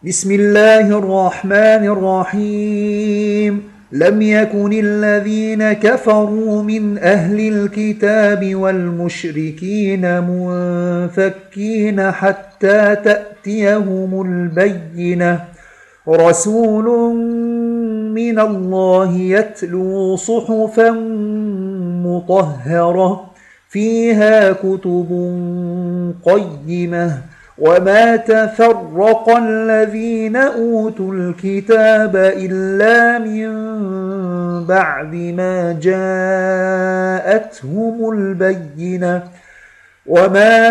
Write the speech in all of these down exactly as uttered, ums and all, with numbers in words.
بسم الله الرحمن الرحيم لم يكن الذين كفروا من أهل الكتاب والمشركين منفكين حتى تأتيهم البينة رسول من الله يتلو صحفا مطهرة فيها كتب قيمة وما تفرق الذين أوتوا الكتاب إلا من بعد ما جاءتهم البينة وما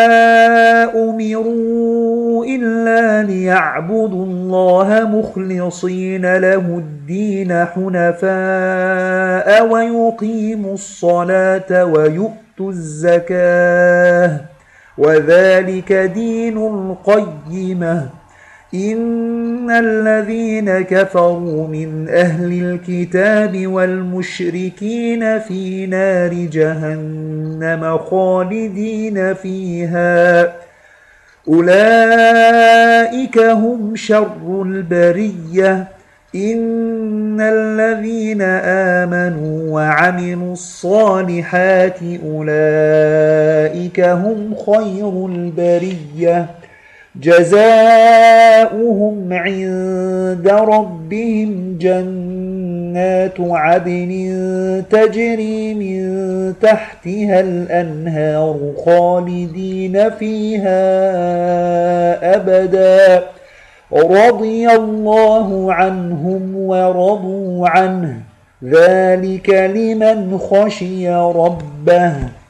أمروا إلا ليعبدوا الله مخلصين له الدين حنفاء ويقيموا الصلاة ويؤتوا الزكاة وذلك دين القيمة إن الذين كفروا من أهل الكتاب والمشركين في نار جهنم خالدين فيها أولئك هم شر البرية إن الذين آمنوا وعملوا الصالحات أولئك هم خير البرية جزاؤهم عند ربهم جنات عدن تجري من تحتها الأنهار خالدين فيها أبدا رضي الله عنهم ورضوا عنه ذلك لمن خشي ربه.